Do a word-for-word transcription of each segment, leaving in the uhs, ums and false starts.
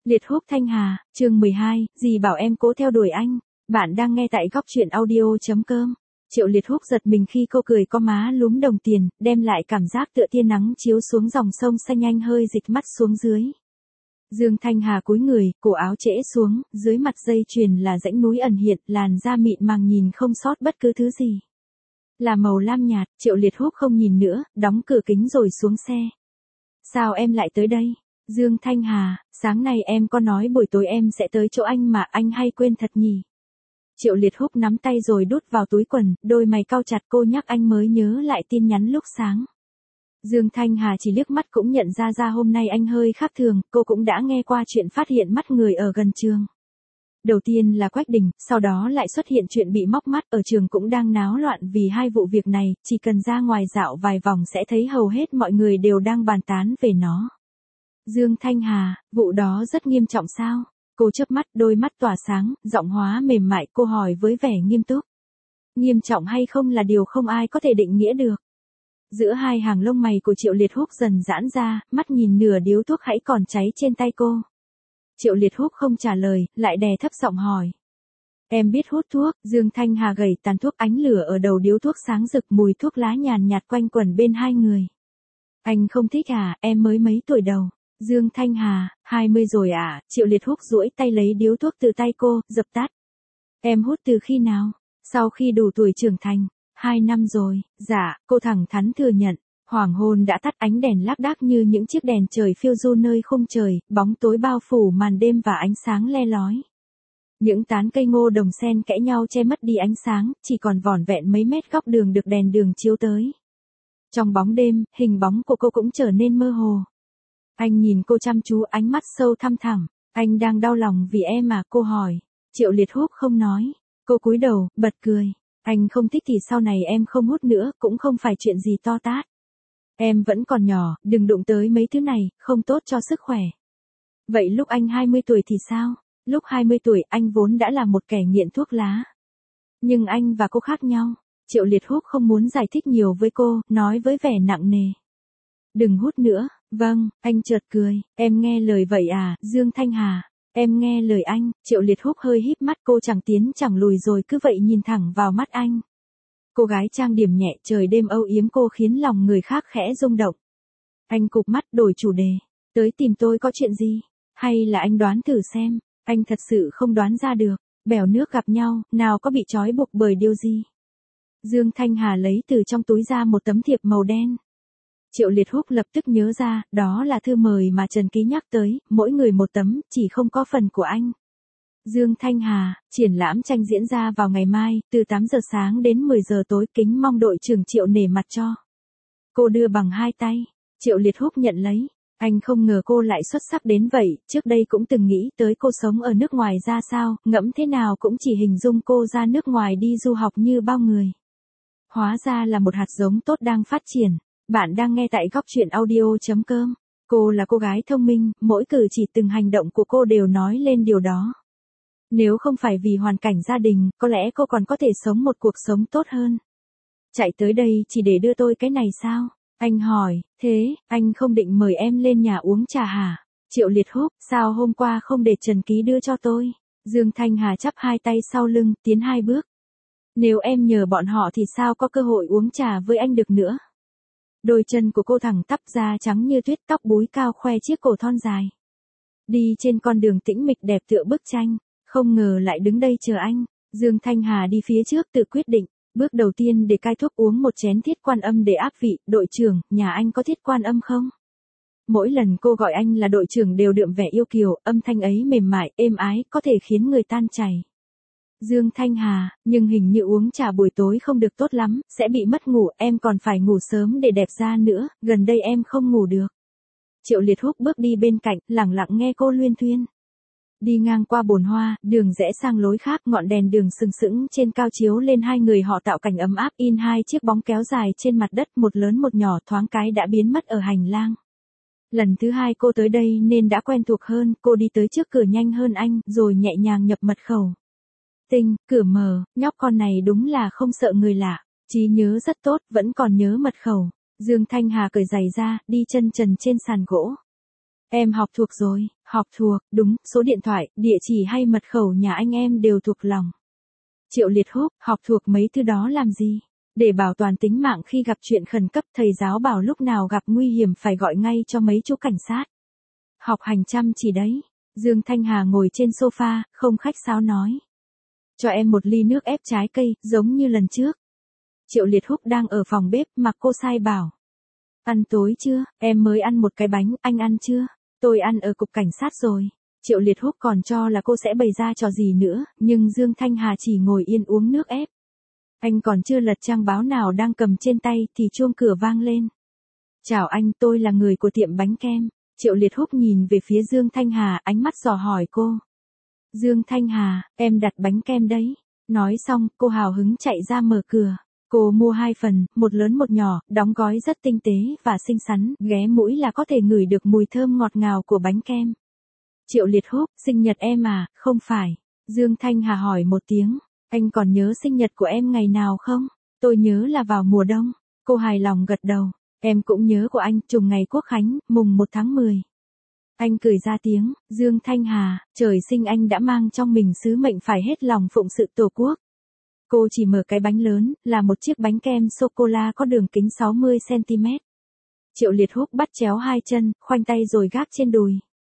Liệt húc Thanh Hà, chương mười hai, dì bảo em cố theo đuổi anh. Bạn đang nghe tại góc truyện audio.com. Triệu Liệt húc giật mình khi cô cười có má lúm đồng tiền, đem lại cảm giác tựa tia nắng chiếu xuống dòng sông xanh, anh hơi dịch mắt xuống dưới. Dương Thanh Hà cúi người, cổ áo trễ xuống, dưới mặt dây chuyền là dãnh núi ẩn hiện, làn da mịn màng nhìn không sót bất cứ thứ gì. Là màu lam nhạt, Triệu Liệt húc không nhìn nữa, đóng cửa kính rồi xuống xe. Sao em lại tới đây? Dương Thanh Hà, sáng nay em có nói buổi tối em sẽ tới chỗ anh mà anh hay quên thật nhỉ? Triệu Liệt húc nắm tay rồi đút vào túi quần, đôi mày cau chặt, cô nhắc anh mới nhớ lại tin nhắn lúc sáng. Dương Thanh Hà chỉ liếc mắt cũng nhận ra ra hôm nay anh hơi khác thường, cô cũng đã nghe qua chuyện phát hiện mắt người ở gần trường. Đầu tiên là Quách Đình, sau đó lại xuất hiện chuyện bị móc mắt, ở trường cũng đang náo loạn vì hai vụ việc này, chỉ cần ra ngoài dạo vài vòng sẽ thấy hầu hết mọi người đều đang bàn tán về nó. Dương Thanh Hà, vụ đó rất nghiêm trọng sao? Cô chớp mắt, đôi mắt tỏa sáng, giọng hóa mềm mại, cô hỏi với vẻ nghiêm túc. Nghiêm trọng hay không là điều không ai có thể định nghĩa được. Giữa hai hàng lông mày của Triệu Liệt húc dần giãn ra, mắt nhìn nửa điếu thuốc hãy còn cháy trên tay cô. Triệu Liệt húc không trả lời, lại đè thấp giọng hỏi. Em biết hút thuốc? Dương Thanh Hà gầy tàn thuốc, ánh lửa ở đầu điếu thuốc sáng rực, mùi thuốc lá nhàn nhạt quanh quẩn bên hai người. Anh không thích à, em mới mấy tuổi đầu. Dương Thanh Hà, hai mươi rồi à? Triệu Liệt húc duỗi tay lấy điếu thuốc từ tay cô, dập tắt. Em hút từ khi nào? Sau khi đủ tuổi trưởng thành. Hai năm rồi. Dạ, cô thẳng thắn thừa nhận. Hoàng hôn đã tắt, ánh đèn lác đác như những chiếc đèn trời phiêu du nơi khung trời, bóng tối bao phủ màn đêm và ánh sáng le lói. Những tán cây ngô đồng xen kẽ nhau che mất đi ánh sáng, chỉ còn vỏn vẹn mấy mét góc đường được đèn đường chiếu tới. Trong bóng đêm, hình bóng của cô cũng trở nên mơ hồ. Anh nhìn cô chăm chú, ánh mắt sâu thăm thẳm. Anh đang đau lòng vì em mà, cô hỏi. Triệu Liệt húc không nói. Cô cúi đầu, bật cười. Anh không thích thì sau này em không hút nữa, cũng không phải chuyện gì to tát. Em vẫn còn nhỏ, đừng đụng tới mấy thứ này, không tốt cho sức khỏe. Vậy lúc anh hai mươi tuổi thì sao? Lúc hai mươi tuổi anh vốn đã là một kẻ nghiện thuốc lá. Nhưng anh và cô khác nhau. Triệu Liệt húc không muốn giải thích nhiều với cô, nói với vẻ nặng nề. Đừng hút nữa. Vâng, anh chợt cười. Em nghe lời vậy à? Dương Thanh Hà, em nghe lời anh. Triệu Liệt húc hơi híp mắt, cô chẳng tiến chẳng lùi rồi cứ vậy nhìn thẳng vào mắt anh. Cô gái trang điểm nhẹ, trời đêm âu yếm cô khiến lòng người khác khẽ rung động. Anh cụp mắt, đổi chủ đề. Tới tìm tôi có chuyện gì? Hay là anh đoán thử xem? Anh thật sự không đoán ra được. Bèo nước gặp nhau, nào có bị trói buộc bởi điều gì? Dương Thanh Hà lấy từ trong túi ra một tấm thiệp màu đen. Triệu Liệt húc lập tức nhớ ra, đó là thư mời mà Trần Ký nhắc tới, mỗi người một tấm, chỉ không có phần của anh. Dương Thanh Hà, triển lãm tranh diễn ra vào ngày mai, từ tám giờ sáng đến mười giờ tối, kính mong đội trưởng Triệu nể mặt cho. Cô đưa bằng hai tay. Triệu Liệt húc nhận lấy. Anh không ngờ cô lại xuất sắc đến vậy, trước đây cũng từng nghĩ tới cô sống ở nước ngoài ra sao, ngẫm thế nào cũng chỉ hình dung cô ra nước ngoài đi du học như bao người. Hóa ra là một hạt giống tốt đang phát triển. Bạn đang nghe tại góc truyện audio.com. Cô là cô gái thông minh, mỗi cử chỉ từng hành động của cô đều nói lên điều đó. Nếu không phải vì hoàn cảnh gia đình, có lẽ cô còn có thể sống một cuộc sống tốt hơn. Chạy tới đây chỉ để đưa tôi cái này sao? Anh hỏi, thế, anh không định mời em lên nhà uống trà hả? Triệu Liệt húc, sao hôm qua không để Trần Ký đưa cho tôi? Dương Thanh Hà chắp hai tay sau lưng, tiến hai bước. Nếu em nhờ bọn họ thì sao có cơ hội uống trà với anh được nữa? Đôi chân của cô thẳng tắp, da trắng như tuyết, tóc búi cao khoe chiếc cổ thon dài. Đi trên con đường tĩnh mịch đẹp tựa bức tranh, không ngờ lại đứng đây chờ anh. Dương Thanh Hà đi phía trước tự quyết định, bước đầu tiên để cai thuốc uống một chén thiết quan âm để áp vị. Đội trưởng, nhà anh có thiết quan âm không? Mỗi lần cô gọi anh là đội trưởng đều đượm vẻ yêu kiều, âm thanh ấy mềm mại, êm ái, có thể khiến người tan chảy. Dương Thanh Hà, nhưng hình như uống trà buổi tối không được tốt lắm, sẽ bị mất ngủ, em còn phải ngủ sớm để đẹp da nữa, gần đây em không ngủ được. Triệu Liệt húc bước đi bên cạnh, lẳng lặng nghe cô luyên thuyên. Đi ngang qua bồn hoa, đường rẽ sang lối khác, ngọn đèn đường sừng sững trên cao chiếu lên hai người họ tạo cảnh ấm áp, in hai chiếc bóng kéo dài trên mặt đất, một lớn một nhỏ, thoáng cái đã biến mất ở hành lang. Lần thứ hai cô tới đây nên đã quen thuộc hơn, cô đi tới trước cửa nhanh hơn anh, rồi nhẹ nhàng nhập mật khẩu. Tinh, cửa mở, nhóc con này đúng là không sợ người lạ, trí nhớ rất tốt, vẫn còn nhớ mật khẩu. Dương Thanh Hà cởi giày ra, đi chân trần trên sàn gỗ. Em học thuộc rồi, học thuộc, đúng, số điện thoại, địa chỉ hay mật khẩu nhà anh em đều thuộc lòng. Triệu Liệt Húc, học thuộc mấy thứ đó làm gì? Để bảo toàn tính mạng khi gặp chuyện khẩn cấp, thầy giáo bảo lúc nào gặp nguy hiểm phải gọi ngay cho mấy chú cảnh sát. Học hành chăm chỉ đấy. Dương Thanh Hà ngồi trên sofa, không khách sáo nói. Cho em một ly nước ép trái cây, giống như lần trước. Triệu Liệt Húc đang ở phòng bếp, mặc cô sai bảo. Ăn tối chưa, em mới ăn một cái bánh, anh ăn chưa? Tôi ăn ở cục cảnh sát rồi. Triệu Liệt Húc còn cho là cô sẽ bày ra trò gì nữa, nhưng Dương Thanh Hà chỉ ngồi yên uống nước ép. Anh còn chưa lật trang báo nào đang cầm trên tay thì chuông cửa vang lên. Chào anh, tôi là người của tiệm bánh kem. Triệu Liệt Húc nhìn về phía Dương Thanh Hà, ánh mắt dò hỏi cô. Dương Thanh Hà, em đặt bánh kem đấy. Nói xong, cô hào hứng chạy ra mở cửa. Cô mua hai phần, một lớn một nhỏ, đóng gói rất tinh tế và xinh xắn, ghé mũi là có thể ngửi được mùi thơm ngọt ngào của bánh kem. Triệu Liệt Húc, sinh nhật em à, không phải. Dương Thanh Hà hỏi một tiếng, anh còn nhớ sinh nhật của em ngày nào không? Tôi nhớ là vào mùa đông. Cô hài lòng gật đầu, em cũng nhớ của anh, trùng ngày Quốc Khánh, mùng một tháng mười. Anh cười ra tiếng, Dương Thanh Hà, trời sinh anh đã mang trong mình sứ mệnh phải hết lòng phụng sự Tổ quốc. Cô chỉ mở cái bánh lớn, là một chiếc bánh kem sô-cô-la có đường kính sáu mươi xăng ti mét. Triệu Liệt Húc bắt chéo hai chân, khoanh tay rồi gác trên đùi.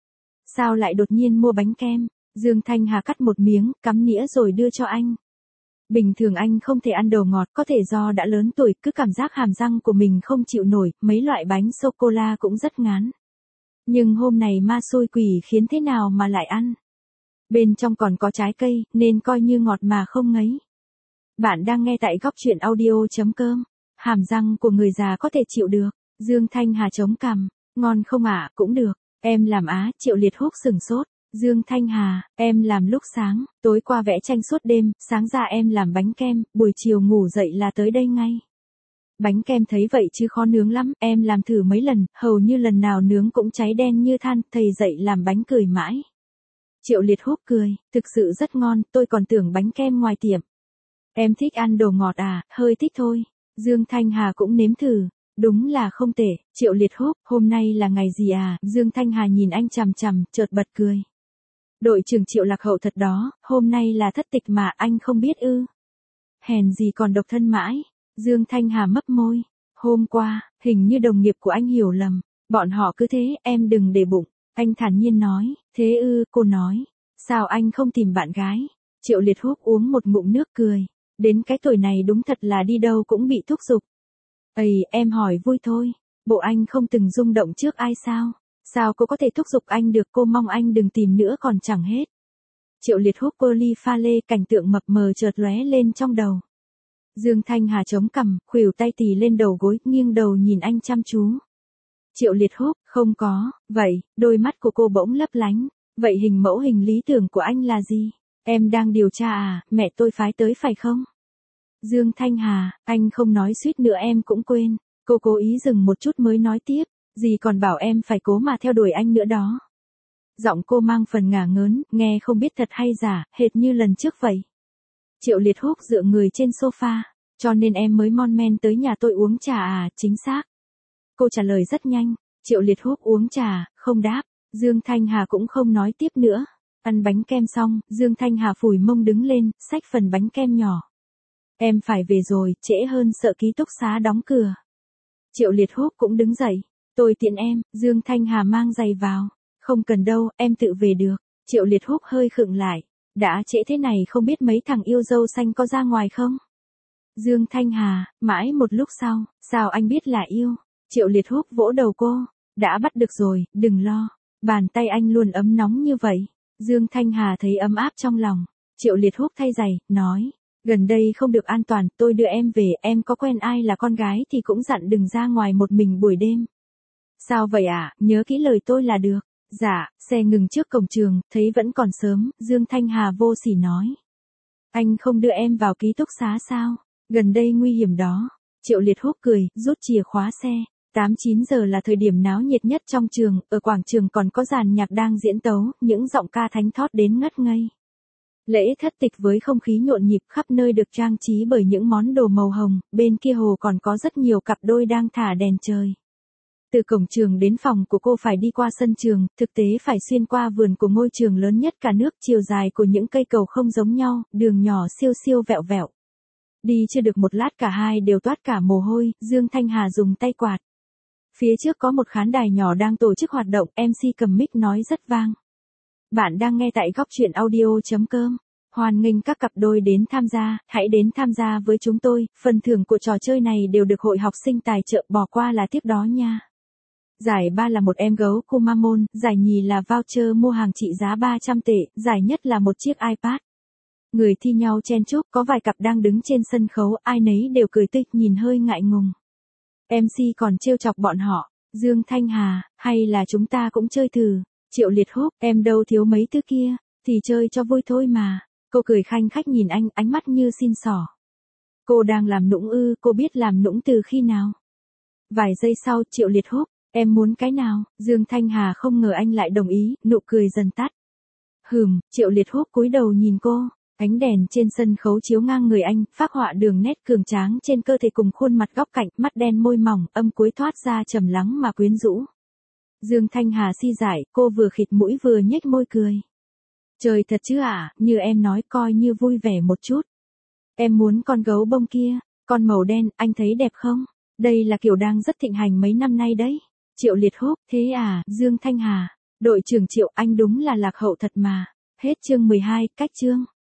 Sao lại đột nhiên mua bánh kem? Dương Thanh Hà cắt một miếng, cắm nĩa rồi đưa cho anh. Bình thường anh không thể ăn đồ ngọt, có thể do đã lớn tuổi, cứ cảm giác hàm răng của mình không chịu nổi, mấy loại bánh sô-cô-la cũng rất ngán. Nhưng hôm này ma xui quỷ khiến thế nào mà lại ăn. Bên trong còn có trái cây, nên coi như ngọt mà không ngấy. Bạn đang nghe tại góc truyện audio chấm com. Hàm răng của người già có thể chịu được. Dương Thanh Hà chống cằm. Ngon không ạ, à? Cũng được. Em làm á, Triệu Liệt Húc sừng sốt. Dương Thanh Hà, em làm lúc sáng, tối qua vẽ tranh suốt đêm, sáng ra em làm bánh kem, buổi chiều ngủ dậy là tới đây ngay. Bánh kem thấy vậy chứ khó nướng lắm, em làm thử mấy lần, hầu như lần nào nướng cũng cháy đen như than, thầy dậy làm bánh cười mãi. Triệu Liệt Húc cười, thực sự rất ngon, tôi còn tưởng bánh kem ngoài tiệm. Em thích ăn đồ ngọt à, hơi thích thôi. Dương Thanh Hà cũng nếm thử. Đúng là không tệ. Triệu Liệt Húc, hôm nay là ngày gì à? Dương Thanh Hà nhìn anh chằm chằm, chợt bật cười. Đội trưởng Triệu lạc hậu thật đó, hôm nay là thất tịch mà anh không biết ư. Hèn gì còn độc thân mãi. Dương Thanh Hà mấp môi. Hôm qua, hình như đồng nghiệp của anh hiểu lầm. Bọn họ cứ thế, em đừng để bụng. Anh thản nhiên nói. Thế ư, cô nói. Sao anh không tìm bạn gái? Triệu Liệt Húc uống một ngụm nước cười. Đến cái tuổi này đúng thật là đi đâu cũng bị thúc giục. Ây, em hỏi vui thôi. Bộ anh không từng rung động trước ai sao? Sao cô có thể thúc giục anh được, cô mong anh đừng tìm nữa còn chẳng hết. Triệu Liệt Húc poly pha lê, cảnh tượng mập mờ chợt lóe lên trong đầu. Dương Thanh Hà chống cằm, khuỷu tay tì lên đầu gối, nghiêng đầu nhìn anh chăm chú. Triệu Liệt Húc, không có, vậy, đôi mắt của cô bỗng lấp lánh. Vậy hình mẫu hình lý tưởng của anh là gì? Em đang điều tra à, mẹ tôi phái tới phải không? Dương Thanh Hà, anh không nói suýt nữa em cũng quên. Cô cố ý dừng một chút mới nói tiếp, dì còn bảo em phải cố mà theo đuổi anh nữa đó. Giọng cô mang phần ngả ngớn, nghe không biết thật hay giả, hệt như lần trước vậy. Triệu Liệt Húc dựa người trên sofa, cho nên em mới mon men tới nhà tôi uống trà à, chính xác. Cô trả lời rất nhanh, Triệu Liệt Húc uống trà, không đáp, Dương Thanh Hà cũng không nói tiếp nữa. Ăn bánh kem xong, Dương Thanh Hà phủi mông đứng lên, xách phần bánh kem nhỏ. Em phải về rồi, trễ hơn sợ ký túc xá đóng cửa. Triệu Liệt Húc cũng đứng dậy. Tôi tiện em, Dương Thanh Hà mang giày vào. Không cần đâu, em tự về được. Triệu Liệt Húc hơi khựng lại. Đã trễ thế này không biết mấy thằng yêu dâu xanh có ra ngoài không? Dương Thanh Hà, mãi một lúc sau, sao anh biết là yêu? Triệu Liệt Húc vỗ đầu cô. Đã bắt được rồi, đừng lo. Bàn tay anh luôn ấm nóng như vậy. Dương Thanh Hà thấy ấm áp trong lòng. Triệu Liệt Húc thay giày, nói. Gần đây không được an toàn, tôi đưa em về, em có quen ai là con gái thì cũng dặn đừng ra ngoài một mình buổi đêm. Sao vậy ạ, à? Nhớ kỹ lời tôi là được. Dạ, xe ngừng trước cổng trường, thấy vẫn còn sớm, Dương Thanh Hà vô sỉ nói. Anh không đưa em vào ký túc xá sao? Gần đây nguy hiểm đó. Triệu Liệt Húc cười, rút chìa khóa xe. tám chín giờ là thời điểm náo nhiệt nhất trong trường, ở quảng trường còn có dàn nhạc đang diễn tấu, những giọng ca thánh thót đến ngất ngây. Lễ thất tịch với không khí nhộn nhịp khắp nơi được trang trí bởi những món đồ màu hồng, bên kia hồ còn có rất nhiều cặp đôi đang thả đèn trời. Từ cổng trường đến phòng của cô phải đi qua sân trường, thực tế phải xuyên qua vườn của ngôi trường lớn nhất cả nước, chiều dài của những cây cầu không giống nhau, đường nhỏ siêu siêu vẹo vẹo. Đi chưa được một lát cả hai đều toát cả mồ hôi, Dương Thanh Hà dùng tay quạt. Phía trước có một khán đài nhỏ đang tổ chức hoạt động, em xê cầm mic nói rất vang. Bạn đang nghe tại góc truyện audio.com. Hoan nghênh các cặp đôi đến tham gia, hãy đến tham gia với chúng tôi, phần thưởng của trò chơi này đều được hội học sinh tài trợ, bỏ qua là tiếc đó nha. Giải ba là một em gấu Kumamon, giải nhì là voucher mua hàng trị giá ba trăm tệ, giải nhất là một chiếc iPad. Người thi nhau chen chúc, có vài cặp đang đứng trên sân khấu, ai nấy đều cười tịch nhìn hơi ngại ngùng. em xê còn trêu chọc bọn họ, Dương Thanh Hà, hay là chúng ta cũng chơi thử, Triệu Liệt Húc, em đâu thiếu mấy thứ kia, thì chơi cho vui thôi mà. Cô cười khanh khách nhìn anh, ánh mắt như xin xỏ. Cô đang làm nũng ư, cô biết làm nũng từ khi nào? Vài giây sau, Triệu Liệt Húc, em muốn cái nào? Dương Thanh Hà không ngờ anh lại đồng ý, nụ cười dần tắt. Hừm, Triệu Liệt Húc cúi đầu nhìn cô. Ánh đèn trên sân khấu chiếu ngang người anh, phác họa đường nét cường tráng trên cơ thể cùng khuôn mặt góc cạnh, mắt đen môi mỏng, âm cuối thoát ra trầm lắng mà quyến rũ. Dương Thanh Hà si dại, cô vừa khịt mũi vừa nhếch môi cười. Trời thật chứ ạ, như em nói coi như vui vẻ một chút. Em muốn con gấu bông kia, con màu đen, anh thấy đẹp không? Đây là kiểu đang rất thịnh hành mấy năm nay đấy. Triệu Liệt Húc, thế à, Dương Thanh Hà, đội trưởng Triệu, anh đúng là lạc hậu thật mà. Hết chương mười hai, cách chương.